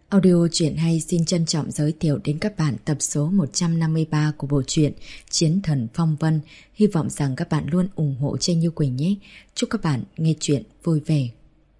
Audio truyện hay xin trân trọng giới thiệu đến các bạn tập số 153 của bộ truyện Chiến Thần Phong Vân. Hy vọng rằng các bạn luôn ủng hộ Tranh Như Quỳnh nhé. Chúc các bạn nghe truyện vui vẻ.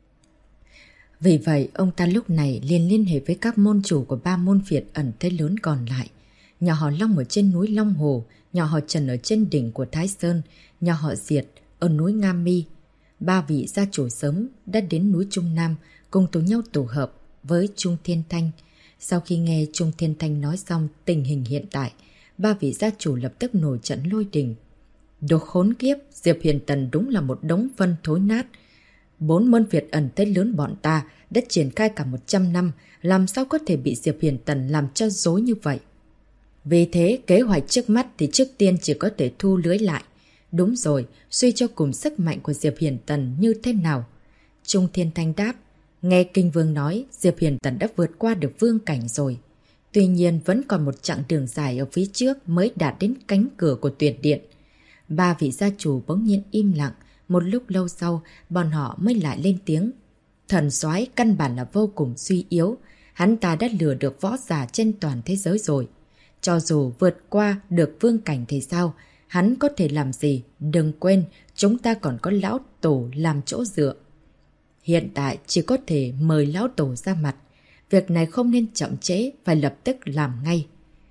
Vì vậy, ông ta lúc này liền liên hệ với các môn chủ của 3 môn phiệt ẩn thế lớn còn lại. Nhà họ Long ở trên núi Long Hồ, nhà họ Trần ở trên đỉnh của Thái Sơn, nhà họ Diệt ở núi Nga Mi. 3 vị gia chủ sớm đã đến núi Trung Nam cùng tổ nhau tụ hợp với Trung Thiên Thanh. Sau khi nghe Trung Thiên Thanh nói xong tình hình hiện tại, 3 vị gia chủ lập tức nổi trận lôi đình. Đồ khốn kiếp, Diệp Huyền Tần đúng là một đống phân thối nát. 4 môn phiệt ẩn thế lớn bọn ta đã triển khai cả 100 năm, làm sao có thể bị Diệp Huyền Tần làm cho dối như vậy? Vì thế, kế hoạch trước mắt thì trước tiên chỉ có thể thu lưới lại. Đúng rồi, suy cho cùng sức mạnh của Diệp Huyền Tần như thế nào? Trung Thiên Thanh đáp. Nghe Kinh Vương nói, Diệp Huyền Tần đã vượt qua được vương cảnh rồi. Tuy nhiên vẫn còn một chặng đường dài ở phía trước mới đạt đến cánh cửa của Tuyệt Điện. 3 vị gia chủ bỗng nhiên im lặng, một lúc lâu sau, bọn họ mới lại lên tiếng. Thần soái căn bản là vô cùng suy yếu, hắn ta đã lừa được võ giả trên toàn thế giới rồi. Cho dù vượt qua được vương cảnh thì sao, hắn có thể làm gì? Đừng quên, chúng ta còn có lão tổ làm chỗ dựa. Hiện tại chỉ có thể mời lão tổ ra mặt. Việc này không nên chậm trễ, phải lập tức làm ngay.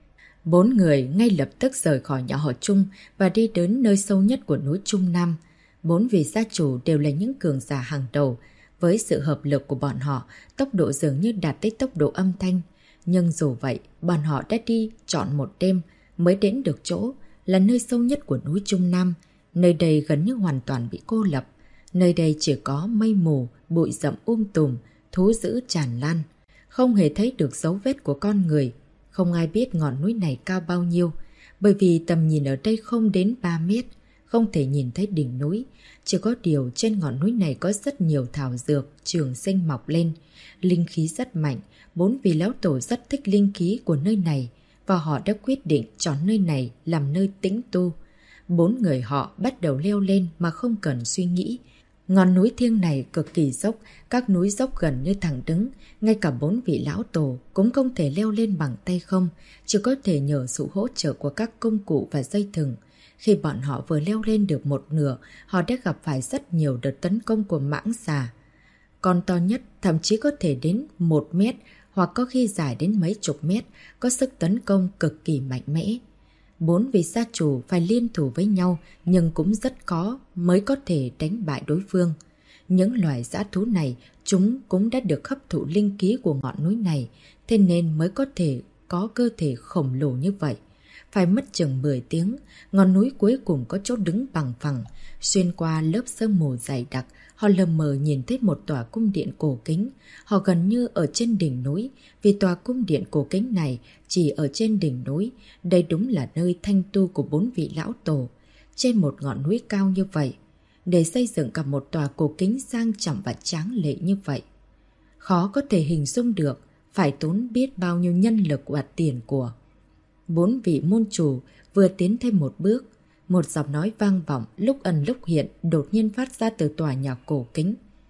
4 người ngay lập tức rời khỏi nhà họ Trung và đi đến nơi sâu nhất của núi Trung Nam. 4 vị gia chủ đều là những cường giả hàng đầu. Với sự hợp lực của bọn họ, tốc độ dường như đạt tới tốc độ âm thanh. Nhưng dù vậy, bọn họ đã đi trọn một đêm mới đến được chỗ, là nơi sâu nhất của núi Trung Nam. Nơi đây gần như hoàn toàn bị cô lập. Nơi đây chỉ có mây mù, bụi rậm tùm, thú dữ tràn lan. Không hề thấy được dấu vết của con người. Không ai biết ngọn núi này cao bao nhiêu, bởi vì tầm nhìn ở đây không đến 3 mét, không thể nhìn thấy đỉnh núi. Chỉ có điều trên ngọn núi này có rất nhiều thảo dược, trường sinh mọc lên. Linh khí rất mạnh, 4 vị lão tổ rất thích linh khí của nơi này, và họ đã quyết định chọn nơi này làm nơi tĩnh tu. 4 người họ bắt đầu leo lên mà không cần suy nghĩ. Ngọn núi thiêng này cực kỳ dốc, các núi dốc gần như thẳng đứng, ngay cả 4 vị lão tổ cũng không thể leo lên bằng tay không, chỉ có thể nhờ sự hỗ trợ của các công cụ và dây thừng. Khi bọn họ vừa leo lên được một nửa, họ đã gặp phải rất nhiều đợt tấn công của mãng xà. Con to nhất thậm chí có thể đến 1 mét hoặc có khi dài đến mấy chục mét, có sức tấn công cực kỳ mạnh mẽ. 4 vị gia chủ phải liên thủ với nhau nhưng cũng rất khó mới có thể đánh bại đối phương. Những loài dã thú này chúng cũng đã được hấp thụ linh khí của ngọn núi này, thế nên mới có thể có cơ thể khổng lồ như vậy. Phải mất chừng 10 tiếng, ngọn núi cuối cùng có chỗ đứng bằng phẳng. Xuyên qua lớp sương mù dày đặc, họ lờ mờ nhìn thấy một tòa cung điện cổ kính. Họ gần như ở trên đỉnh núi, vì tòa cung điện cổ kính này chỉ ở trên đỉnh núi. Đây đúng là nơi thanh tu của 4 vị lão tổ. Trên một ngọn núi cao như vậy, để xây dựng cả một tòa cổ kính sang trọng và tráng lệ như vậy, khó có thể hình dung được, phải tốn biết bao nhiêu nhân lực và tiền của. 4 vị môn chủ vừa tiến thêm một bước, một giọng nói vang vọng lúc ẩn lúc hiện đột nhiên phát ra từ tòa nhà cổ kính.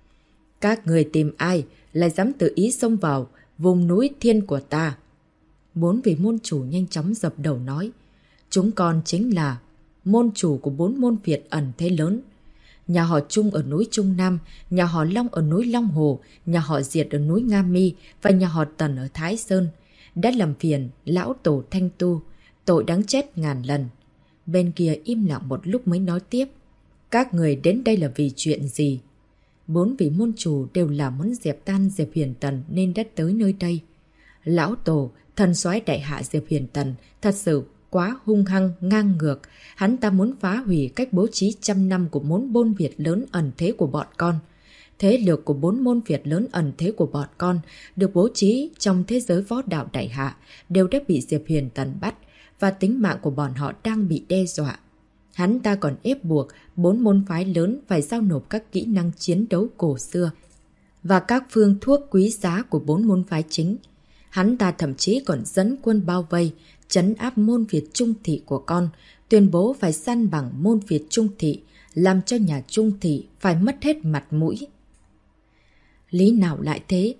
Các người tìm ai lại dám tự ý xông vào vùng núi thiên của ta? 4 vị môn chủ nhanh chóng dập đầu nói. Chúng con chính là môn chủ của 4 môn Việt ẩn thế lớn. Nhà họ Trung ở núi Trung Nam, nhà họ Long ở núi Long Hồ, nhà họ Diệt ở núi Nga Mi và nhà họ Tần ở Thái Sơn. Đã làm phiền lão tổ thanh tu, tội đáng chết ngàn lần. Bên kia im lặng một lúc mới nói tiếp. Các người đến đây là vì chuyện gì? 4 vị môn chủ đều là muốn dẹp tan Diệp Huyền Tần nên đã tới nơi đây. Lão tổ, thần soái đại hạ Diệp Huyền Tần thật sự quá hung hăng, ngang ngược. Hắn ta muốn phá hủy cách bố trí 100 năm của 4 môn Việt lớn ẩn thế của bọn con. Thế lực của 4 môn Việt lớn ẩn thế của bọn con được bố trí trong thế giới võ đạo đại hạ đều đã bị Diệp Huyền Tần bắt, và tính mạng của bọn họ đang bị đe dọa. Hắn ta còn ép buộc 4 môn phái lớn phải giao nộp các kỹ năng chiến đấu cổ xưa và các phương thuốc quý giá của 4 môn phái chính. Hắn ta thậm chí còn dẫn quân bao vây, trấn áp môn Việt Trung Thị của con, tuyên bố phải săn bằng môn Việt Trung Thị, làm cho nhà Trung Thị phải mất hết mặt mũi. Lý nào lại thế?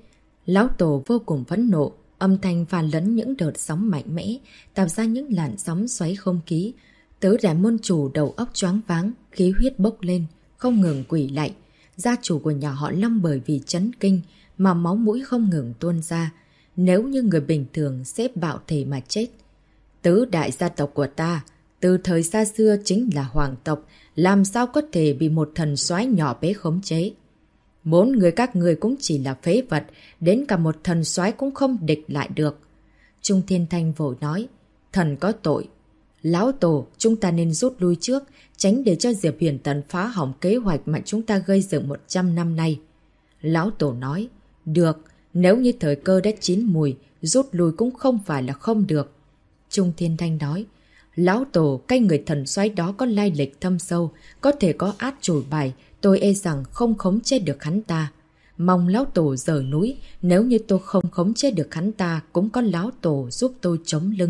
Lão Tổ vô cùng phẫn nộ, âm thanh pha lẫn những đợt sóng mạnh mẽ, tạo ra những làn sóng xoáy không khí. Tứ đại môn chủ đầu óc choáng váng, khí huyết bốc lên, không ngừng quỳ lạy. Gia chủ của nhà họ Long bởi vì chấn kinh mà máu mũi không ngừng tuôn ra. Nếu như người bình thường sẽ bạo thể mà chết. Tứ đại gia tộc của ta, từ thời xa xưa chính là hoàng tộc, làm sao có thể bị một thần soái nhỏ bé khống chế. 4 người các người cũng chỉ là phế vật, đến cả một thần soái cũng không địch lại được. Trung Thiên Thanh vội nói, thần có tội. Lão Tổ, chúng ta nên rút lui trước, tránh để cho Diệp Huyền Tần phá hỏng kế hoạch mà chúng ta gây dựng 100 năm nay. Lão Tổ nói, được, nếu như thời cơ đã chín mùi, rút lui cũng không phải là không được. Trung Thiên Thanh nói, Lão Tổ, cái người thần soái đó có lai lịch thâm sâu, có thể có át chủ bài, tôi e rằng không khống chế được hắn ta. Mong Lão Tổ giở núi, nếu như tôi không khống chế được hắn ta, cũng có Lão Tổ giúp tôi chống lưng.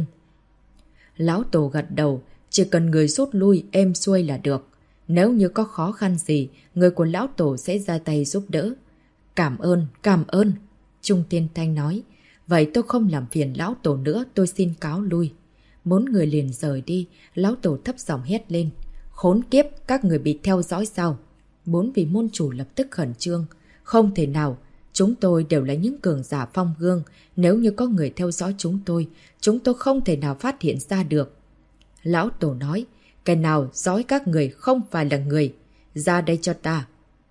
Lão Tổ gật đầu, chỉ cần người rút lui êm xuôi là được. Nếu như có khó khăn gì, người của Lão Tổ sẽ ra tay giúp đỡ. Cảm ơn. Trung Thiên Thanh nói, vậy tôi không làm phiền Lão Tổ nữa, tôi xin cáo lui. 4 người liền rời đi, Lão Tổ thấp giọng hét lên. Khốn kiếp, các người bị theo dõi sao? 4 vị môn chủ lập tức khẩn trương. Không thể nào, chúng tôi đều là những cường giả phong gương. Nếu như có người theo dõi chúng tôi không thể nào phát hiện ra được. Lão Tổ nói, cái nào dõi các người không phải là người. Ra đây cho ta.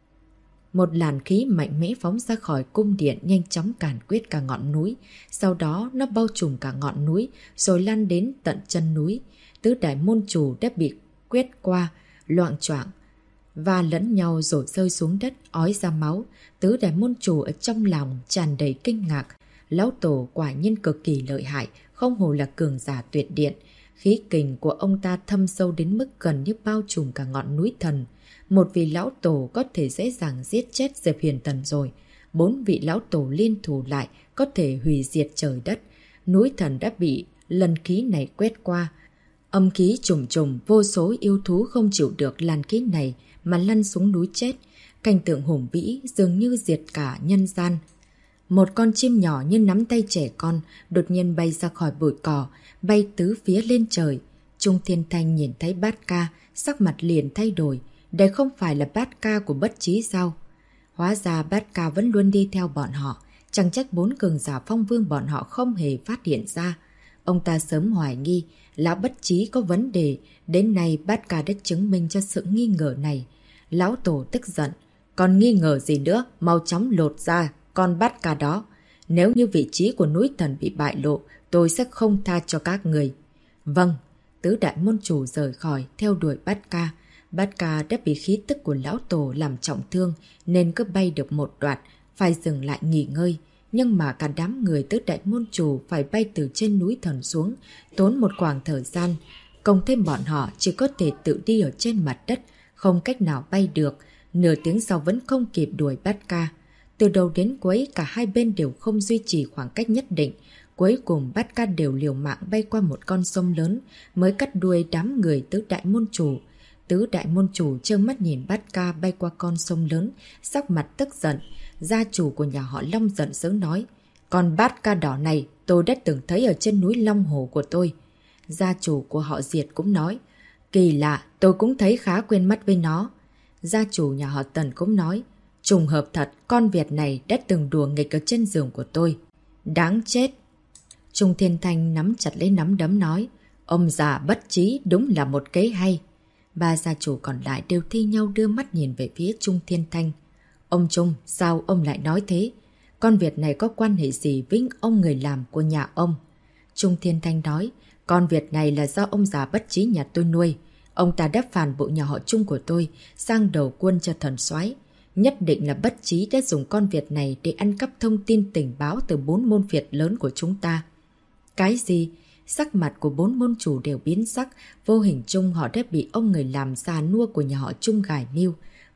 Một làn khí mạnh mẽ phóng ra khỏi cung điện nhanh chóng càn quét cả ngọn núi. Sau đó nó bao trùm cả ngọn núi rồi lan đến tận chân núi. Tứ đại môn chủ đã bị quét qua, loạng choạng và lẫn nhau rồi rơi xuống đất ói ra máu. Tứ đại môn chủ ở trong lòng tràn đầy kinh ngạc. Lão Tổ quả nhiên cực kỳ lợi hại, không hồ là cường giả tuyệt điện. Khí kình của ông ta thâm sâu đến mức gần như bao trùm cả ngọn núi thần. Một vị lão tổ có thể dễ dàng giết chết Diệp Huyền Tần rồi. 4 vị lão tổ liên thủ lại có thể hủy diệt trời đất. Núi thần đã bị lần khí này quét qua. Âm khí trùng trùng, vô số yêu thú không chịu được làn khí này mà lăn xuống núi chết. Cảnh tượng hùng vĩ dường như diệt cả nhân gian. Một con chim nhỏ như nắm tay trẻ con đột nhiên bay ra khỏi bụi cỏ, bay tứ phía lên trời. Trung Thiên Thanh nhìn thấy Bát Ca, sắc mặt liền thay đổi. Đây không phải là Bát Ca của Bất Chí sao? Hóa ra Bát Ca vẫn luôn đi theo bọn họ. Chẳng trách 4 cường giả phong vương bọn họ không hề phát hiện ra. Ông ta sớm hoài nghi, lão Bất Chí có vấn đề. Đến nay Bát Ca đã chứng minh cho sự nghi ngờ này. Lão Tổ tức giận. Còn nghi ngờ gì nữa, mau chóng lột ra con Bát Ca đó. Nếu như vị trí của núi thần bị bại lộ, tôi sẽ không tha cho các người. Vâng, tứ đại môn chủ rời khỏi, theo đuổi Bát Ca. Bát Ca đã bị khí tức của Lão Tổ làm trọng thương nên cứ bay được một đoạn, phải dừng lại nghỉ ngơi. Nhưng mà cả đám người tứ đại môn chủ phải bay từ trên núi thần xuống, tốn một khoảng thời gian. Cộng thêm bọn họ chỉ có thể tự đi ở trên mặt đất, không cách nào bay được. Nửa tiếng sau vẫn không kịp đuổi Bát Ca. Từ đầu đến cuối cả hai bên đều không duy trì khoảng cách nhất định. Cuối cùng Bát Ca đều liều mạng bay qua một con sông lớn mới cắt đuôi đám người tứ đại môn chủ. Tứ đại môn chủ trơ mắt nhìn Bát Ca bay qua con sông lớn, sắc mặt tức giận. Gia chủ của nhà họ Long giận dữ nói, con Bát Ca đỏ này tôi đã từng thấy ở trên núi Long Hồ của tôi. Gia chủ của họ Diệt cũng nói, kỳ lạ, tôi cũng thấy khá quen mắt với nó. Gia chủ nhà họ Tần cũng nói, trùng hợp thật, con Việt này đã từng đùa nghịch ở trên giường của tôi. Đáng chết. Trung Thiên Thanh nắm chặt lấy nắm đấm nói, ông già Bất Chí đúng là một kế hay. Ba gia chủ còn lại đều thi nhau đưa mắt nhìn về phía Trung Thiên Thanh. Ông Trung, sao ông lại nói thế? Con Việt này có quan hệ gì với ông người làm của nhà ông? Trung Thiên Thanh nói, con Việt này là do ông già Bất Chí nhà tôi nuôi. Ông ta đã phản bội nhà họ Trung của tôi, sang đầu quân cho thần soái. Nhất định là Bất Chí đã dùng con Việt này để ăn cắp thông tin tình báo từ 4 môn Việt lớn của chúng ta. Cái gì? Sắc mặt của 4 môn chủ đều biến sắc, vô hình chung họ đã bị ông người làm già nua của nhà họ Trung gài mưu.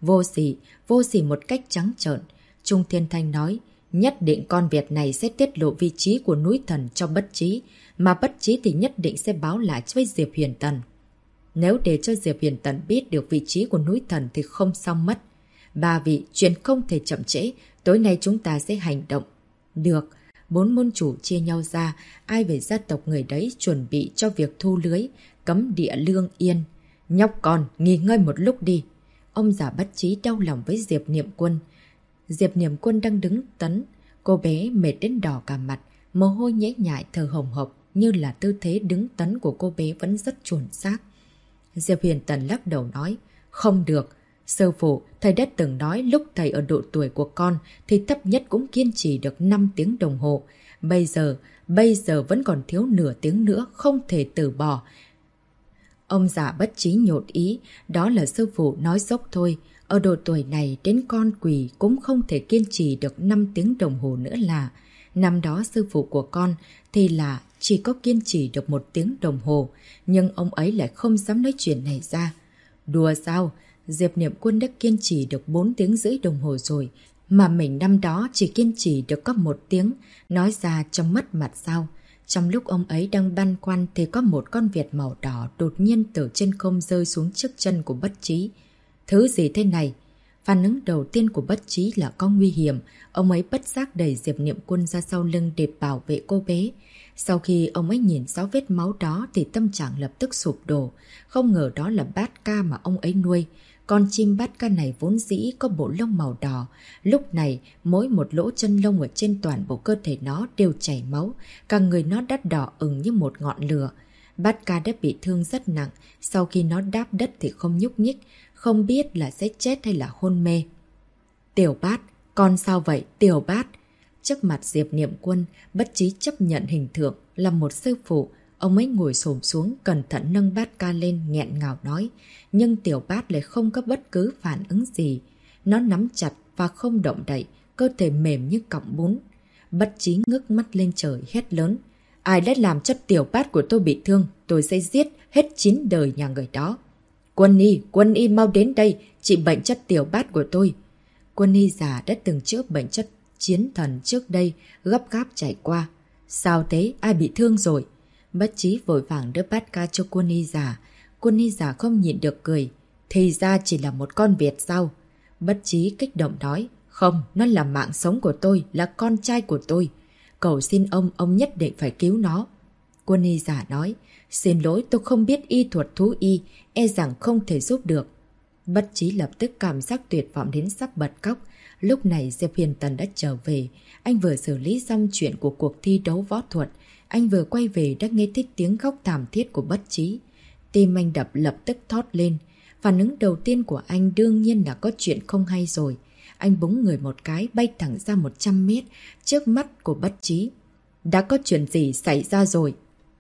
Vô sỉ một cách trắng trợn. Trung Thiên Thanh nói, nhất định con Việt này sẽ tiết lộ vị trí của núi thần cho Bất Chí, mà Bất Chí thì nhất định sẽ báo lại với Diệp Huyền Tần. Nếu để cho Diệp Huyền Tần biết được vị trí của núi thần thì không xong mất. Ba vị, chuyện không thể chậm trễ, tối nay chúng ta sẽ hành động. Được, 4 môn chủ chia nhau ra, ai về gia tộc người đấy chuẩn bị cho việc thu lưới, cấm địa lương yên. Nhóc con, nghỉ ngơi một lúc đi. Ông già Bất Chí đau lòng với Diệp Niệm Quân. Diệp Niệm Quân đang đứng tấn, cô bé mệt đến đỏ cả mặt, mồ hôi nhễ nhại thở hồng hộc, như là tư thế đứng tấn của cô bé vẫn rất chuẩn xác. Diệp Huyền Tần lắc đầu nói, không được. Sư phụ, thầy đã từng nói lúc thầy ở độ tuổi của con thì thấp nhất cũng kiên trì được 5 tiếng đồng hồ. Bây giờ vẫn còn thiếu nửa tiếng nữa, không thể từ bỏ. Ông già Bất Chí nhột ý, đó là sư phụ nói dốc thôi. Ở độ tuổi này đến con quỷ cũng không thể kiên trì được 5 tiếng đồng hồ nữa là. Năm đó sư phụ của con thì là chỉ có kiên trì được 1 tiếng đồng hồ, nhưng ông ấy lại không dám nói chuyện này ra. Đùa sao? Diệp Niệm Quân đã kiên trì được 4 tiếng rưỡi đồng hồ rồi, mà mình năm đó chỉ kiên trì được có 1 tiếng, nói ra trong mất mặt sao? Trong lúc ông ấy đang băn khoăn thì có một con vẹt màu đỏ đột nhiên từ trên không rơi xuống trước chân của Bất Chí. Thứ gì thế này? Phản ứng đầu tiên của Bất Chí là có nguy hiểm, ông ấy bất giác đẩy Diệp Niệm Quân ra sau lưng để bảo vệ cô bé. Sau khi ông ấy nhìn rõ vết máu đó thì tâm trạng lập tức sụp đổ, không ngờ đó là bát ca mà ông ấy nuôi. Con chim bát ca này vốn dĩ có bộ lông màu đỏ, lúc này mỗi một lỗ chân lông ở trên toàn bộ cơ thể nó đều chảy máu, cả người nó đã đỏ ửng như một ngọn lửa. Bát ca đã bị thương rất nặng, sau khi nó đáp đất thì không nhúc nhích, không biết là sẽ chết hay là hôn mê. Tiểu Bát, con sao vậy, Tiểu Bát? Trước mặt Diệp Niệm Quân, Bất Chí chấp nhận hình tượng là một sư phụ. Ông ấy ngồi xổm xuống, cẩn thận nâng bát ca lên, nghẹn ngào nói. Nhưng Tiểu Bát lại không có bất cứ phản ứng gì. Nó nắm chặt và không động đậy, cơ thể mềm như cọng bún. Bất Chí ngước mắt lên trời hét lớn. Ai đã làm cho Tiểu Bát của tôi bị thương, tôi sẽ giết hết 9 đời nhà người đó. Quân y mau đến đây, trị bệnh cho Tiểu Bát của tôi. Quân y già đã từng chữa bệnh cho chiến thần trước đây, gấp gáp chạy qua. Sao thế, ai bị thương rồi? Bất Chí vội vàng đưa bát ca cho quân y già. Quân y già không nhịn được cười. Thì ra chỉ là một con vẹt sao? Bất Chí kích động nói. Không, nó là mạng sống của tôi, là con trai của tôi. Cầu xin ông nhất định phải cứu nó. Quân y già nói. Xin lỗi, tôi không biết y thuật thú y, e rằng không thể giúp được. Bất Chí lập tức cảm giác tuyệt vọng đến sắp bật khóc. Lúc này Diệp Huyền Tần đã trở về. Anh vừa xử lý xong chuyện của cuộc thi đấu võ thuật. Anh vừa quay về đã nghe thấy tiếng khóc thảm thiết của Bất Chí. Tim anh đập lập tức thót lên. Phản ứng đầu tiên của anh đương nhiên là có chuyện không hay rồi. Anh búng người một cái bay thẳng ra 100 mét trước mắt của Bất Chí. Đã có chuyện gì xảy ra rồi?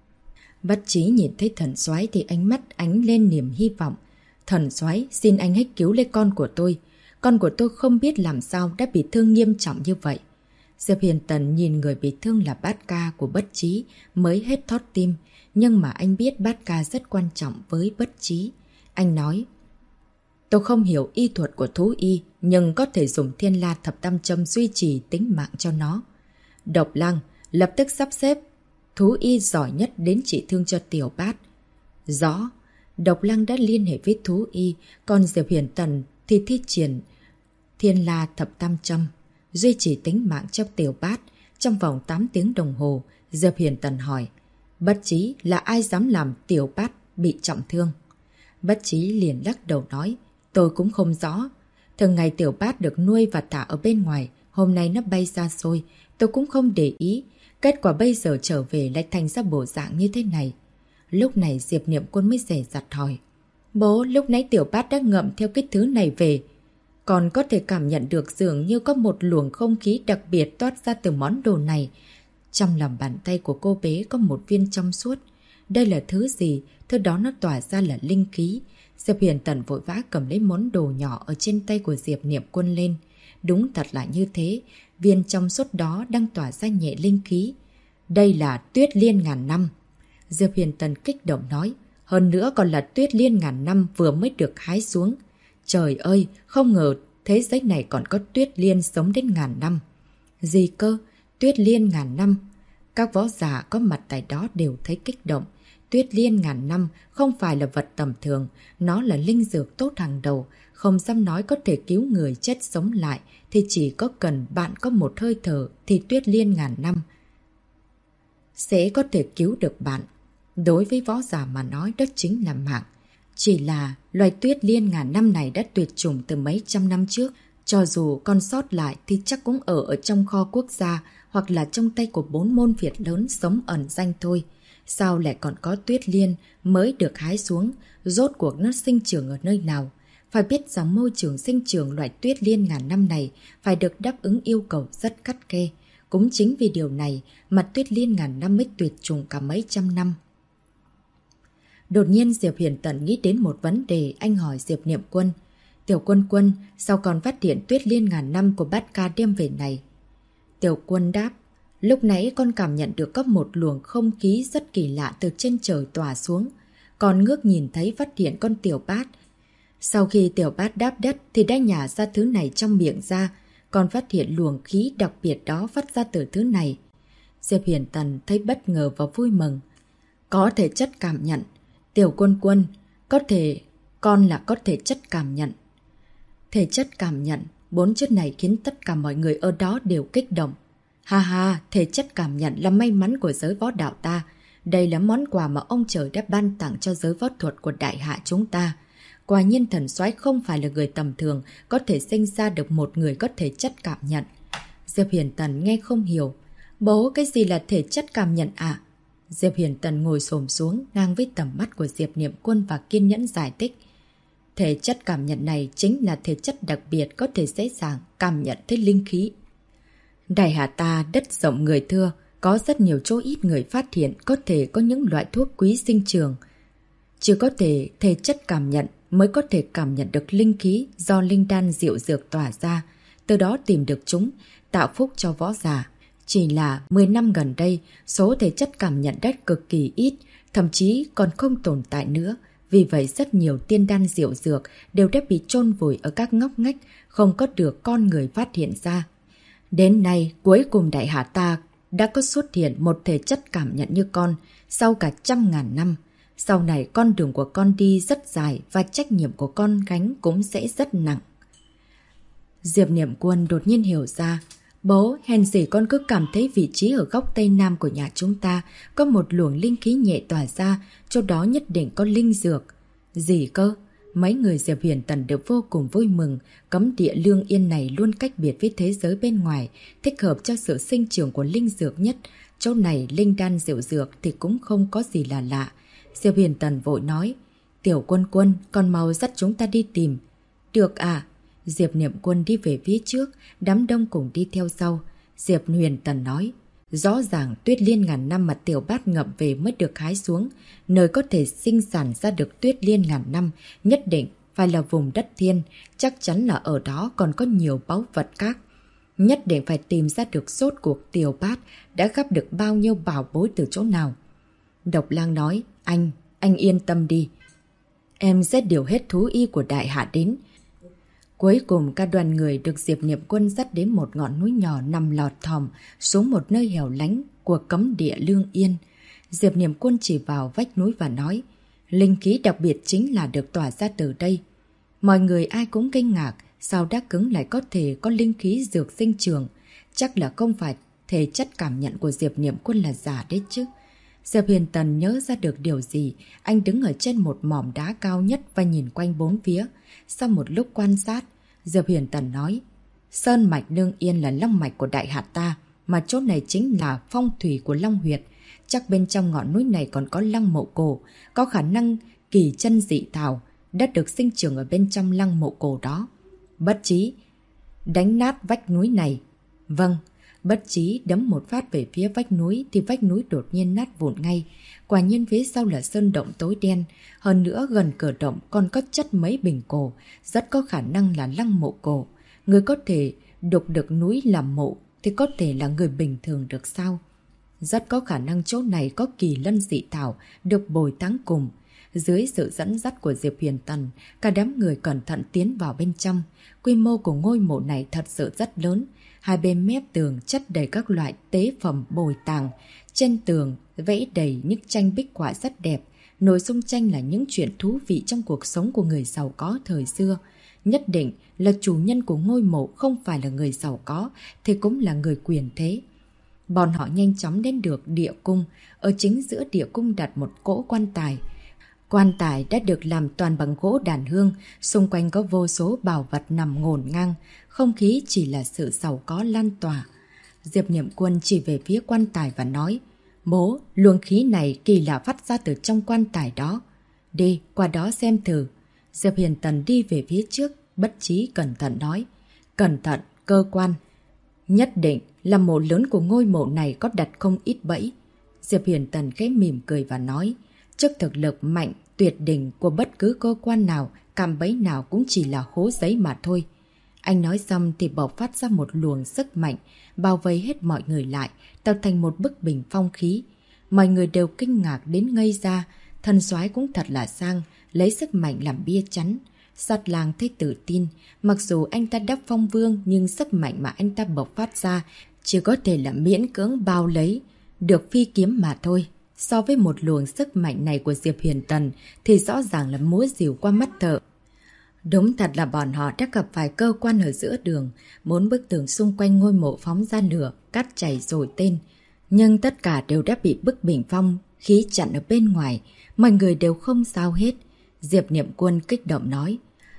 Bất Chí nhìn thấy Thần Soái thì ánh mắt ánh lên niềm hy vọng. Thần Soái, xin anh hãy cứu lấy con của tôi. Con của tôi không biết làm sao đã bị thương nghiêm trọng như vậy. Diệp Huyền Tần nhìn người bị thương là bát ca của Bất Chí mới hết thót tim. Nhưng mà anh biết bát ca rất quan trọng với Bất Chí. Anh nói, tôi không hiểu y thuật của thú y, nhưng có thể dùng Thiên La Thập Tam Châm duy trì tính mạng cho nó. Độc Lăng lập tức sắp xếp thú y giỏi nhất đến trị thương cho Tiểu Bát. Rõ, Độc Lăng đã liên hệ với thú y, còn Diệp Huyền Tần thì thi triển Thiên La Thập Tam Châm duy trì tính mạng cho Tiểu Bát trong vòng 8 tiếng đồng hồ. Diệp Huyền Tần hỏi, Bất Chí, là ai dám làm Tiểu Bát bị trọng thương? Bất Chí liền lắc đầu nói, tôi cũng không rõ. Thường ngày Tiểu Bát được nuôi và thả ở bên ngoài, hôm nay nó bay xa xôi, tôi cũng không để ý. Kết quả bây giờ trở về lại thành ra bộ dạng như thế này. Lúc này Diệp Niệm Quân mới dè dặt hỏi, bố, lúc nãy Tiểu Bát đã ngậm theo cái thứ này về. Còn có thể cảm nhận được dường như có một luồng không khí đặc biệt toát ra từ món đồ này. Trong lòng bàn tay của cô bé có một viên trong suốt. Đây là thứ gì? Thứ đó nó tỏa ra là linh khí. Diệp Huyền Tần vội vã cầm lấy món đồ nhỏ ở trên tay của Diệp Niệm Quân lên. Đúng thật là như thế, viên trong suốt đó đang tỏa ra nhẹ linh khí. Đây là tuyết liên ngàn năm. Diệp Huyền Tần kích động nói, hơn nữa còn là tuyết liên ngàn năm vừa mới được hái xuống. Trời ơi, không ngờ thế giới này còn có tuyết liên sống đến ngàn năm. Gì cơ? Tuyết liên ngàn năm? Các võ giả có mặt tại đó đều thấy kích động. Tuyết liên ngàn năm không phải là vật tầm thường, nó là linh dược tốt hàng đầu, không dám nói có thể cứu người chết sống lại, thì chỉ có cần bạn có một hơi thở thì tuyết liên ngàn năm sẽ có thể cứu được bạn. Đối với võ giả mà nói đó chính là mạng. Chỉ là loài tuyết liên ngàn năm này đã tuyệt chủng từ mấy trăm năm trước, cho dù còn sót lại thì chắc cũng ở trong kho quốc gia hoặc là trong tay của 4 môn phiệt lớn sống ẩn danh thôi. Sao lại còn có tuyết liên mới được hái xuống, rốt cuộc nó sinh trưởng ở nơi nào? Phải biết rằng môi trường sinh trưởng loại tuyết liên ngàn năm này phải được đáp ứng yêu cầu rất khắt khe. Cũng chính vì điều này mà tuyết liên ngàn năm mới tuyệt chủng cả mấy trăm năm. Đột nhiên Diệp Huyền Tần nghĩ đến một vấn đề, anh hỏi Diệp Niệm Quân. Tiểu Quân Quân, sao còn phát hiện tuyết liên ngàn năm của Bát Ca đem về này? Tiểu Quân đáp, lúc nãy con cảm nhận được có một luồng không khí rất kỳ lạ từ trên trời tỏa xuống. Con ngước nhìn thấy phát hiện con tiểu bát. Sau khi tiểu bát đáp đất thì đã nhả ra thứ này trong miệng ra. Con phát hiện luồng khí đặc biệt đó phát ra từ thứ này. Diệp Huyền Tần thấy bất ngờ và vui mừng. Có thể chất cảm nhận. Tiểu Quân Quân, con là có thể chất cảm nhận. Thể chất cảm nhận, 4 chữ này khiến tất cả mọi người ở đó đều kích động. Ha ha, thể chất cảm nhận là may mắn của giới võ đạo ta. Đây là món quà mà ông trời đã ban tặng cho giới võ thuật của đại hạ chúng ta. Quả nhiên thần soái không phải là người tầm thường, có thể sinh ra được một người có thể chất cảm nhận. Diệp Huyền Tần nghe không hiểu. Bố, cái gì là thể chất cảm nhận ạ? Diệp Huyền Tần ngồi xổm xuống ngang với tầm mắt của Diệp Niệm Quân và kiên nhẫn giải thích. Thể chất cảm nhận này chính là thể chất đặc biệt có thể dễ dàng cảm nhận thấy linh khí. Đại hạ ta đất rộng người thưa, có rất nhiều chỗ ít người phát hiện có thể có những loại thuốc quý sinh trường. Chỉ có thể thể chất cảm nhận mới có thể cảm nhận được linh khí do linh đan diệu dược tỏa ra, từ đó tìm được chúng, tạo phúc cho võ giả. Chỉ là 10 năm gần đây, số thể chất cảm nhận đất cực kỳ ít, thậm chí còn không tồn tại nữa. Vì vậy rất nhiều tiên đan diệu dược đều đã bị chôn vùi ở các ngóc ngách, không có được con người phát hiện ra. Đến nay, cuối cùng đại hạ ta đã có xuất hiện một thể chất cảm nhận như con, sau cả 100.000 năm. Sau này con đường của con đi rất dài và trách nhiệm của con gánh cũng sẽ rất nặng. Diệp Niệm Quân đột nhiên hiểu ra. Bố, hèn gì con cứ cảm thấy vị trí ở góc tây nam của nhà chúng ta có một luồng linh khí nhẹ tỏa ra, chỗ đó nhất định có linh dược. Gì cơ? Mấy người Diệp Huyền Tần đều vô cùng vui mừng, cấm địa Lương Yên này luôn cách biệt với thế giới bên ngoài, thích hợp cho sự sinh trưởng của linh dược nhất. Chỗ này linh đan diệu dược thì cũng không có gì là lạ. Diệp Huyền Tần vội nói, Tiểu Quân Quân, con mau dắt chúng ta đi tìm. Được à? Diệp Niệm Quân đi về phía trước, đám đông cùng đi theo sau. Diệp Huyền Tần nói, rõ ràng tuyết liên ngàn năm mà tiểu bát ngậm về mới được hái xuống. Nơi có thể sinh sản ra được tuyết liên ngàn năm, nhất định phải là vùng đất thiên, chắc chắn là ở đó còn có nhiều báu vật khác. Nhất định phải tìm ra được rốt cuộc tiểu bát đã gắp được bao nhiêu bảo bối từ chỗ nào. Độc Lang nói, anh yên tâm đi. Em sẽ điều hết thú y của đại hạ đến. Cuối cùng cả đoàn người được Diệp Niệm Quân dắt đến một ngọn núi nhỏ nằm lọt thỏm xuống một nơi hẻo lánh của cấm địa Lương Yên. Diệp Niệm Quân chỉ vào vách núi và nói, linh khí đặc biệt chính là được tỏa ra từ đây. Mọi người ai cũng kinh ngạc, sao đá cứng lại có thể có linh khí dược sinh trường. Chắc là không phải thể chất cảm nhận của Diệp Niệm Quân là giả đấy chứ. Diệp Huyền Tần nhớ ra được điều gì, anh đứng ở trên một mỏm đá cao nhất và nhìn quanh bốn phía. Sau một lúc quan sát, Diệp Huyền Tần nói, Sơn mạch Lương Yên là long mạch của đại hạ ta, mà chỗ này chính là phong thủy của Long Huyệt. Chắc bên trong ngọn núi này còn có lăng mộ cổ, có khả năng kỳ chân dị thảo đã được sinh trưởng ở bên trong lăng mộ cổ đó. Bất Chí đánh nát vách núi này. Vâng. Bất Chí đấm một phát về phía vách núi thì vách núi đột nhiên nát vụn ngay. Quả nhiên phía sau là sơn động tối đen. Hơn nữa gần cửa động còn có chất mấy bình cổ, rất có khả năng là lăng mộ cổ. Người có thể đục được núi làm mộ thì có thể là người bình thường được sao? Rất có khả năng chỗ này có kỳ lân dị thảo được bồi táng cùng. Dưới sự dẫn dắt của Diệp Huyền Tần, cả đám người cẩn thận tiến vào bên trong. Quy mô của ngôi mộ này thật sự rất lớn. Hai bên mép tường chất đầy các loại tế phẩm bồi tàng. Trên tường vẽ đầy những tranh bích họa rất đẹp. Nội dung tranh là những chuyện thú vị trong cuộc sống của người giàu có thời xưa. Nhất định là chủ nhân của ngôi mộ không phải là người giàu có thì cũng là người quyền thế. Bọn họ nhanh chóng đến được địa cung. Ở chính giữa địa cung đặt một cỗ quan tài. Quan tài đã được làm toàn bằng gỗ đàn hương, xung quanh có vô số bảo vật nằm ngổn ngang, không khí chỉ là sự giàu có lan tỏa. Diệp Niệm Quân chỉ về phía quan tài và nói, bố, luồng khí này kỳ lạ phát ra từ trong quan tài đó. Đi, qua đó xem thử. Diệp Hiền Tần đi về phía trước, bất trí cẩn thận nói, cẩn thận, cơ quan. Nhất định là mộ lớn của ngôi mộ này có đặt không ít bẫy. Diệp Hiền Tần khẽ mỉm cười và nói, trước thực lực mạnh, tuyệt đỉnh của bất cứ cơ quan nào, cạm bẫy nào cũng chỉ là hố giấy mà thôi. Anh nói xong thì bộc phát ra một luồng sức mạnh, bao vây hết mọi người lại, tạo thành một bức bình phong khí. Mọi người đều kinh ngạc đến ngây ra, thần soái cũng thật là sang, lấy sức mạnh làm bia chắn. Sát Lang thấy tự tin, mặc dù anh ta đắp phong vương nhưng sức mạnh mà anh ta bộc phát ra chỉ có thể là miễn cưỡng bao lấy được phi kiếm mà thôi. So với một luồng sức mạnh này của Diệp Hiền Tần thì rõ ràng là múa rìu qua mắt thợ. Đúng thật là bọn họ đã gặp phải cơ quan ở giữa đường, 4 bức tường xung quanh ngôi mộ phóng ra lửa, cát chảy rồi tên. Nhưng tất cả đều đã bị bức bình phong, khí chặn ở bên ngoài, mọi người đều không sao hết. Diệp Niệm Quân kích động nói,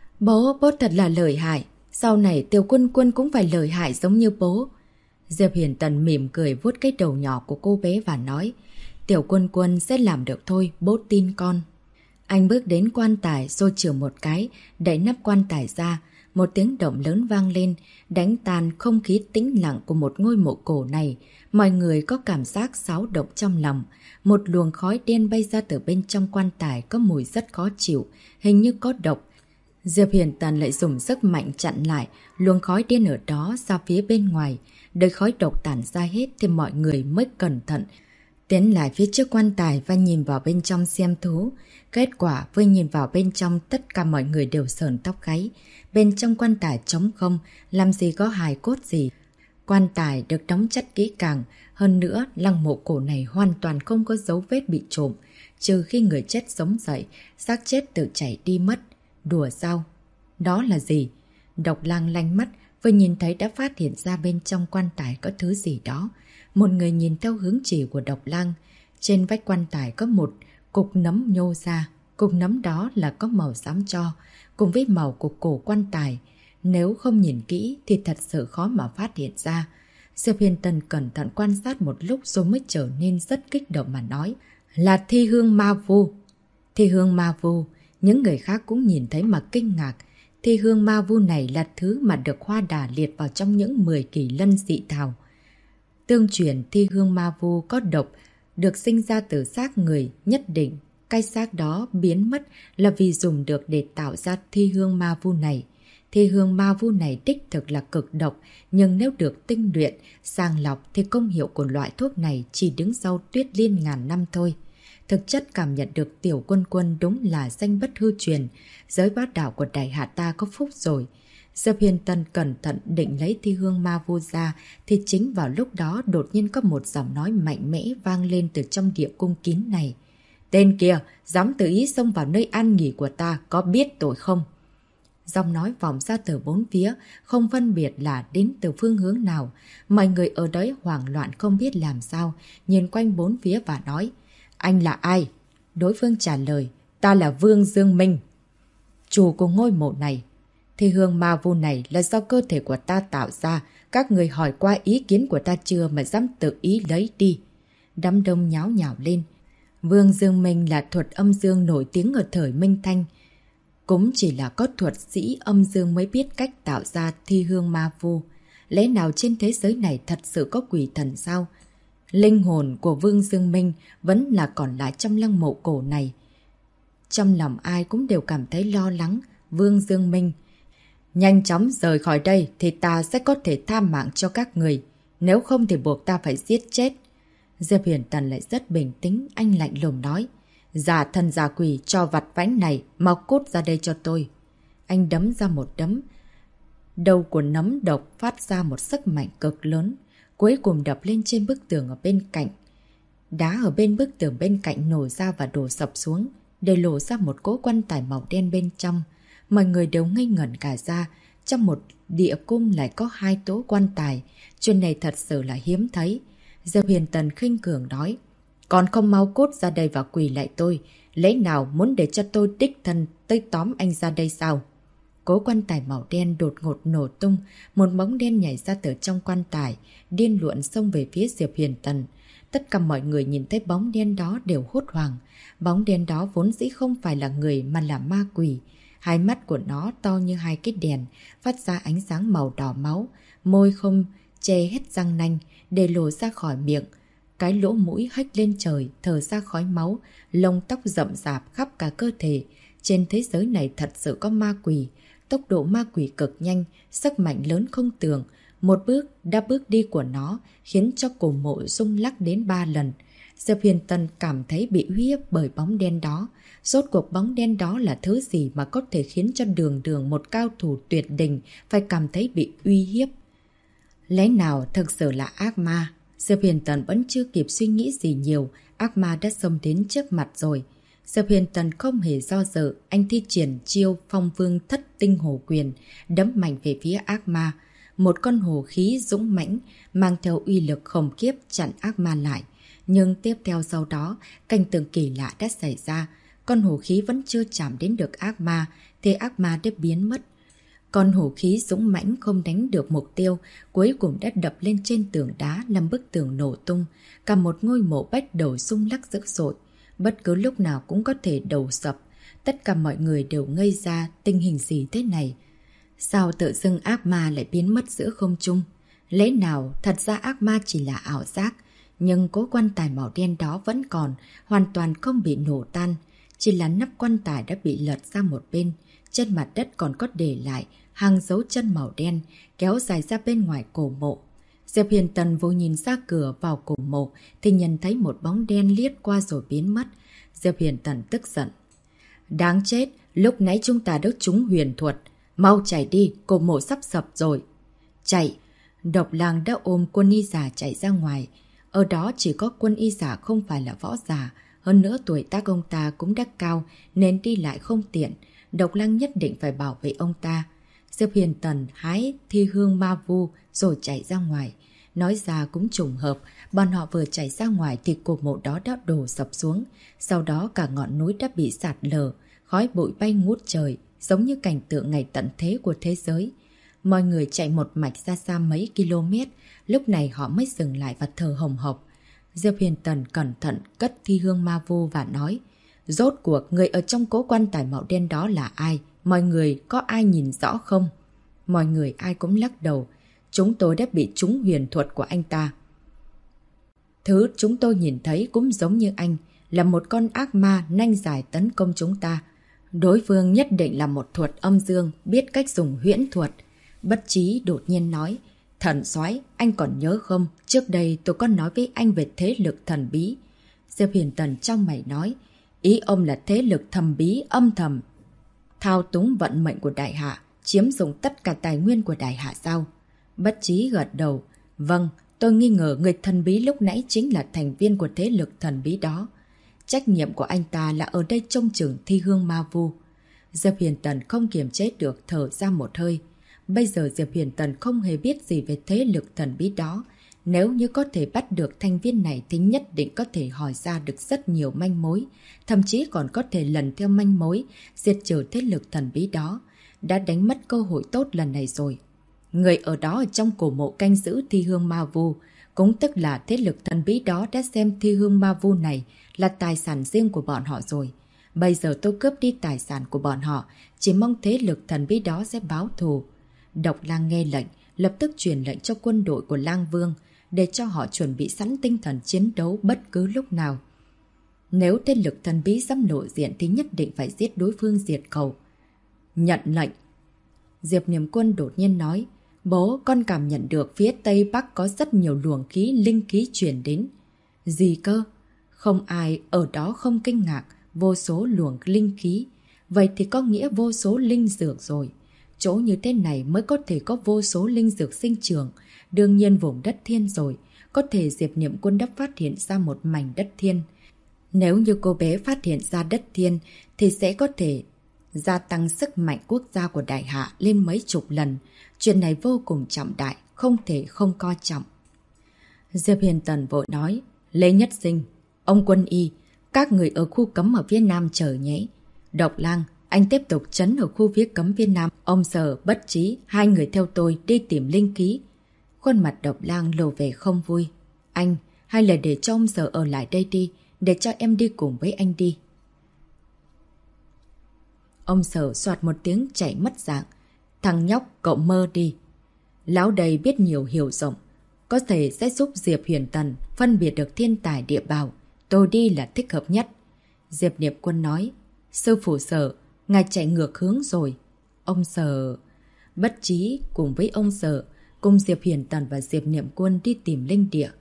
bố thật là lợi hại, sau này Tiểu Quân Quân cũng phải lợi hại giống như bố. Diệp Hiền Tần mỉm cười vuốt cái đầu nhỏ của cô bé và nói, Tiểu Quân Quân sẽ làm được thôi, bố tin con. Anh bước đến quan tài rồi chưởng một cái, đẩy nắp quan tài ra. Một tiếng động lớn vang lên, đánh tan không khí tĩnh lặng của một ngôi mộ cổ này. Mọi người có cảm giác xáo động trong lòng. Một luồng khói đen bay ra từ bên trong quan tài có mùi rất khó chịu, hình như có độc. Diệp Hiền Tần lại dùng sức mạnh chặn lại luồng khói đen ở đó ra phía bên ngoài. Đợi khói độc tản ra hết thì mọi người mới cẩn thận tiến lại phía trước quan tài và nhìn vào bên trong xem thú. Kết quả vừa nhìn vào bên trong, tất cả mọi người đều sởn tóc gáy. Bên trong quan tài trống không, làm gì có hài cốt gì. Quan tài được đóng chất kỹ càng, hơn nữa lăng mộ cổ này hoàn toàn không có dấu vết bị trộm, trừ khi người chết sống dậy, xác chết tự chảy đi mất. Đùa sao? Đó là gì? Độc Lang lanh mắt, vừa nhìn thấy đã phát hiện ra bên trong quan tài có thứ gì đó. Một người nhìn theo hướng chỉ của Độc Lang. Trên vách quan tài có một cục nấm nhô ra. Cục nấm đó là có màu xám tro, cùng với màu của cổ quan tài. Nếu không nhìn kỹ thì thật sự khó mà phát hiện ra. Diệp Hiền Tần cẩn thận quan sát một lúc rồi mới trở nên rất kích động mà nói, là thi hương ma vu. Thi hương ma vu, những người khác cũng nhìn thấy mà kinh ngạc. Thi hương ma vu này là thứ mà được Hoa Đà liệt vào trong những 10 kỳ lân dị thảo. Tương truyền thi hương ma vu có độc, được sinh ra từ xác người nhất định. Cái xác đó biến mất là vì dùng được để tạo ra thi hương ma vu này. Thi hương ma vu này đích thực là cực độc, nhưng nếu được tinh luyện, sàng lọc thì công hiệu của loại thuốc này chỉ đứng sau tuyết liên ngàn năm thôi. Thực chất cảm nhận được Tiểu Quân Quân đúng là danh bất hư truyền, giới bát đạo của Đại Hạ ta có phúc rồi. Diệp Hiền Tần cẩn thận định lấy thi hương ma vu ra, thì chính vào lúc đó đột nhiên có một giọng nói mạnh mẽ vang lên từ trong địa cung kín này. Tên kia, dám tự ý xông vào nơi an nghỉ của ta, có biết tội không? Giọng nói vọng ra từ bốn phía, không phân biệt là đến từ phương hướng nào. Mọi người ở đấy hoảng loạn không biết làm sao, nhìn quanh bốn phía và nói, anh là ai? Đối phương trả lời, ta là Vương Dương Minh, chủ của ngôi mộ này. Thi hương ma vu này là do cơ thể của ta tạo ra, các người hỏi qua ý kiến của ta chưa mà dám tự ý lấy đi. Đám đông nháo nhào lên. Vương Dương Minh là thuật âm dương nổi tiếng ở thời Minh Thanh. Cũng chỉ là có thuật sĩ âm dương mới biết cách tạo ra thi hương ma vu. Lẽ nào trên thế giới này thật sự có quỷ thần sao? Linh hồn của Vương Dương Minh vẫn là còn lại trong lăng mộ cổ này. Trong lòng ai cũng đều cảm thấy lo lắng. Vương Dương Minh, nhanh chóng rời khỏi đây thì ta sẽ có thể tha mạng cho các người. Nếu không thì buộc ta phải giết chết. Diệp Hiền Tần lại rất bình tĩnh, anh lạnh lùng nói. Giả thần giả quỷ cho vặt vãnh này, mau cút ra đây cho tôi. Anh đấm ra một đấm. Đầu của nấm độc phát ra một sức mạnh cực lớn, cuối cùng đập lên trên bức tường ở bên cạnh. Đá ở bên bức tường bên cạnh nổ ra và đổ sập xuống, để lộ ra một cỗ quan tài màu đen bên trong. Mọi người đều ngây ngẩn cả ra, trong một địa cung lại có 2 tố quan tài. Chuyện này thật sự là hiếm thấy. Diệp Huyền Tần khinh cường nói, còn không mau cút ra đây và quỳ lại tôi. Lẽ nào muốn để cho tôi đích thân tới tóm anh ra đây sao? Cố quan tài màu đen đột ngột nổ tung, một bóng đen nhảy ra từ trong quan tài, điên loạn xông về phía Diệp Huyền Tần. Tất cả mọi người nhìn thấy bóng đen đó đều hốt hoảng. Bóng đen đó vốn dĩ không phải là người mà là ma quỷ. Hai mắt của nó to như 2 cái đèn, phát ra ánh sáng màu đỏ máu, môi không che hết răng nanh, để lộ ra khỏi miệng. Cái lỗ mũi hếch lên trời, thở ra khói máu, lông tóc rậm rạp khắp cả cơ thể. Trên thế giới này thật sự có ma quỷ. Tốc độ ma quỷ cực nhanh, sức mạnh lớn không tưởng. Một bước đã bước đi của nó khiến cho cổ mộ rung lắc đến 3 lần. Diệp Huyền Tần cảm thấy bị uy hiếp bởi bóng đen đó. Rốt cuộc bóng đen đó là thứ gì mà có thể khiến cho đường đường một cao thủ tuyệt đỉnh phải cảm thấy bị uy hiếp? Lẽ nào thực sự là ác ma? Diệp Huyền Tần vẫn chưa kịp suy nghĩ gì nhiều, ác ma đã xông đến trước mặt rồi. Diệp Huyền Tần không hề do dự, anh thi triển chiêu Phong Vương Thất Tinh Hổ Quyền, đấm mạnh về phía ác ma. Một con hổ khí dũng mãnh, mang theo uy lực khủng khiếp chặn ác ma lại. Nhưng tiếp theo sau đó, cảnh tượng kỳ lạ đã xảy ra. Con hổ khí vẫn chưa chạm đến được ác ma, thì ác ma đã biến mất. Con hổ khí dũng mãnh không đánh được mục tiêu, cuối cùng đã đập lên trên tường đá làm bức tường nổ tung. Cả một ngôi mộ bắt đầu rung lắc dữ dội. Bất cứ lúc nào cũng có thể đổ sập. Tất cả mọi người đều ngây ra, tình hình gì thế này? Sao tự dưng ác ma lại biến mất giữa không trung? Lẽ nào thật ra ác ma chỉ là ảo giác? Nhưng cố quan tài màu đen đó vẫn còn, hoàn toàn không bị nổ tan. Chỉ là nắp quan tài đã bị lật ra một bên. Trên mặt đất còn có để lại hàng dấu chân màu đen kéo dài ra bên ngoài cổ mộ. Diệp Huyền Tần vô nhìn ra cửa vào cổ mộ thì nhìn thấy một bóng đen liếc qua rồi biến mất. Diệp Huyền Tần tức giận. Đáng chết, lúc nãy chúng ta đã trúng huyền thuật. Mau chạy đi, cổ mộ sắp sập rồi. Chạy! Độc Lang đã ôm quân y giả chạy ra ngoài. Ở đó chỉ có quân y giả không phải là võ giả. Hơn nữa tuổi tác ông ta cũng đã cao nên đi lại không tiện. Độc Lang nhất định phải bảo vệ ông ta. Diệp Huyền Tần hái thi hương ma vu rồi chạy ra ngoài. Nói ra cũng trùng hợp, bọn họ vừa chạy ra ngoài thì cổ mộ đó đã đổ sập xuống. Sau đó cả ngọn núi đã bị sạt lở, khói bụi bay ngút trời, giống như cảnh tượng ngày tận thế của thế giới. Mọi người chạy một mạch ra xa mấy km, lúc này họ mới dừng lại và thở hồng hộc. Diệp Huyền Tần cẩn thận cất thi hương ma vu và nói, rốt cuộc người ở trong cố quan tài màu đen đó là ai? Mọi người có ai nhìn rõ không? Mọi người ai cũng lắc đầu. Chúng tôi đã bị trúng huyền thuật của anh ta. Thứ chúng tôi nhìn thấy cũng giống như anh, là một con ác ma nanh dài tấn công chúng ta. Đối phương nhất định là một thuật âm dương, biết cách dùng huyễn thuật. Bất Chí đột nhiên nói, thần soái, anh còn nhớ không? Trước đây tôi có nói với anh về thế lực thần bí. Diệp Huyền Tần trong mày nói, ý ông là thế lực thầm bí âm thầm thao túng vận mệnh của đại hạ, chiếm dụng tất cả tài nguyên của đại hạ sao? Bất Chí gật đầu. Vâng, tôi nghi ngờ người thần bí lúc nãy chính là thành viên của thế lực thần bí đó. Trách nhiệm của anh ta là ở đây trông chừng thi hương ma vu. Diệp Huyền Tần không kiềm chế được thở ra một hơi. Bây giờ Diệp Huyền Tần không hề biết gì về thế lực thần bí đó. Nếu như có thể bắt được thành viên này thì nhất định có thể hỏi ra được rất nhiều manh mối. Thậm chí còn có thể lần theo manh mối, diệt trừ thế lực thần bí đó. Đã đánh mất cơ hội tốt lần này rồi. Người ở đó ở trong cổ mộ canh giữ thi hương ma vu, cũng tức là thế lực thần bí đó đã xem thi hương ma vu này là tài sản riêng của bọn họ rồi. Bây giờ tôi cướp đi tài sản của bọn họ, chỉ mong thế lực thần bí đó sẽ báo thù. Độc Lang nghe lệnh, lập tức truyền lệnh cho quân đội của Lang Vương, để cho họ chuẩn bị sẵn tinh thần chiến đấu bất cứ lúc nào. Nếu thế lực thần bí dám lộ diện thì nhất định phải giết đối phương diệt khẩu. Nhận lệnh. Diệp Niệm Quân đột nhiên nói, bố, con cảm nhận được phía Tây Bắc có rất nhiều luồng khí, linh khí chuyển đến. Gì cơ? Không ai ở đó không kinh ngạc, vô số luồng linh khí. Vậy thì có nghĩa vô số linh dược rồi. chỗ như thế này mới có thể có vô số linh dược sinh trưởng. Đương nhiên vùng đất thiên rồi, có thể Diệp Niệm Quân đã phát hiện ra một mảnh đất thiên. Nếu như cô bé phát hiện ra đất thiên thì sẽ có thể gia tăng sức mạnh quốc gia của Đại Hạ lên mấy chục lần. Chuyện này vô cùng trọng đại, không thể không coi trọng. Diệp Hiền Tần vội nói, Lê Nhất Sinh, ông Quân Y, các người ở khu cấm ở phía Nam chờ nhé. Độc Lang, anh tiếp tục trấn ở khu phía cấm phía Nam. Ông Sở, Bất Trí, hai người theo tôi đi tìm linh khí. Khuôn mặt Độc Lang lộ vẻ không vui. Anh, hay là để cho ông Sở ở lại đây đi, để cho em đi cùng với anh đi. Ông Sở soạt một tiếng chạy mất dạng. Thằng nhóc, cậu mơ đi. Lão đầy biết nhiều hiểu rộng, có thể sẽ giúp Diệp Huyền Tần phân biệt được thiên tài địa bảo. Tôi đi là thích hợp nhất. Diệp Niệm Quân nói, sư phụ Sở, ngài chạy ngược hướng rồi. Ông Sở... Bất Trí cùng với ông Sở, cùng Diệp Huyền Tần và Diệp Niệm Quân đi tìm linh địa.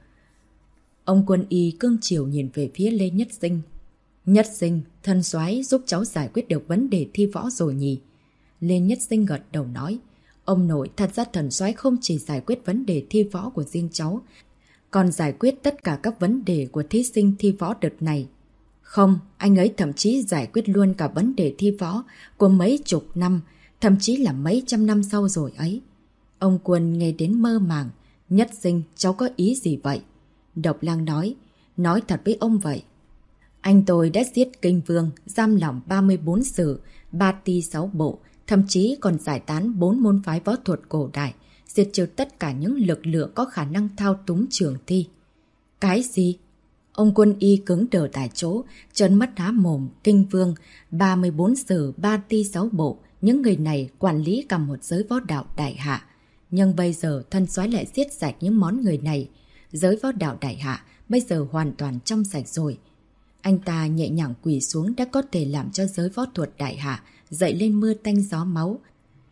Ông Quân Y cương chiều nhìn về phía Lê Nhất Sinh. Nhất Sinh, thân soái giúp cháu giải quyết được vấn đề thi võ rồi nhỉ? Lê Nhất Sinh gật đầu nói, ông nội, thật ra thần soái không chỉ giải quyết vấn đề thi võ của riêng cháu, còn giải quyết tất cả các vấn đề của thí sinh thi võ đợt này. Không, anh ấy thậm chí giải quyết luôn cả vấn đề thi võ của mấy chục năm, thậm chí là mấy trăm năm sau rồi ấy. Ông Quân nghe đến mơ màng. Nhất Sinh, cháu có ý gì vậy? Độc Lang nói thật với ông vậy. Anh tôi đã giết Kinh Vương, giam lỏng 34 sử, 3 ti 6 bộ, thậm chí còn giải tán 4 môn phái võ thuật cổ đại, diệt trừ tất cả những lực lượng có khả năng thao túng trường thi. Cái gì? Ông Quân Y cứng đờ tại chỗ, trợn mắt há mồm. Kinh Vương, 34 sử, 3 ti 6 bộ, những người này quản lý cả một giới võ đạo Đại Hạ. Nhưng bây giờ thân soái lại giết sạch những món người này. Giới võ đạo Đại Hạ bây giờ hoàn toàn trong sạch rồi. Anh ta nhẹ nhàng quỳ xuống đã có thể làm cho giới võ thuật Đại Hạ dậy lên mưa tanh gió máu.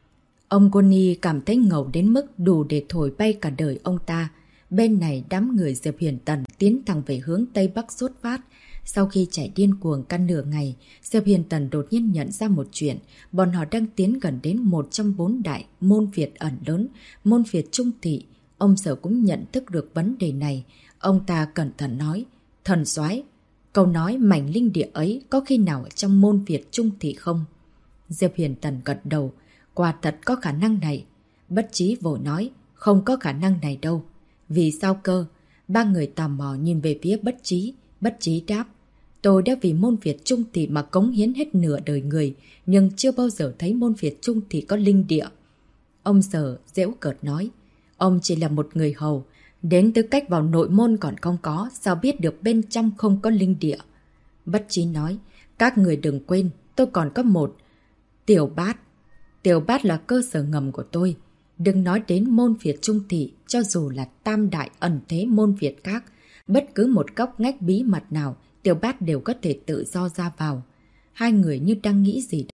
Ông Quân Y cảm thấy ngầu đến mức đủ để thổi bay cả đời ông ta. Bên này đám người Diệp Huyền Tần tiến thẳng về hướng Tây Bắc xuất phát. Sau khi chạy điên cuồng căn nửa ngày, Diệp Hiền Tần đột nhiên nhận ra một chuyện. Bọn họ đang tiến gần đến một trong 4 đại môn Việt ẩn lớn, môn Việt Trung Thị. Ông Sở cũng nhận thức được vấn đề này. Ông ta cẩn thận nói, thần soái, câu nói mảnh linh địa ấy có khi nào ở trong môn Việt Trung Thị không? Diệp Hiền Tần gật đầu, quả thật có khả năng này. Bất Trí vội nói, không có khả năng này đâu. Vì sao cơ? Ba người tò mò nhìn về phía Bất Trí. Bất Trí đáp, tôi đã vì môn Việt Trung Thị mà cống hiến hết nửa đời người, nhưng chưa bao giờ thấy môn Việt Trung Thị có linh địa. Ông Sở giễu cợt nói, ông chỉ là một người hầu, đến tư cách vào nội môn còn không có, sao biết được bên trong không có linh địa. Bất Trí nói, các người đừng quên, tôi còn có một Tiểu Bát. Tiểu Bát là cơ sở ngầm của tôi. Đừng nói đến môn Việt Trung Thị, cho dù là tam đại ẩn thế môn Việt khác, bất cứ một góc ngách bí mật nào, Tiểu Bát đều có thể tự do ra vào. Hai người như đang nghĩ gì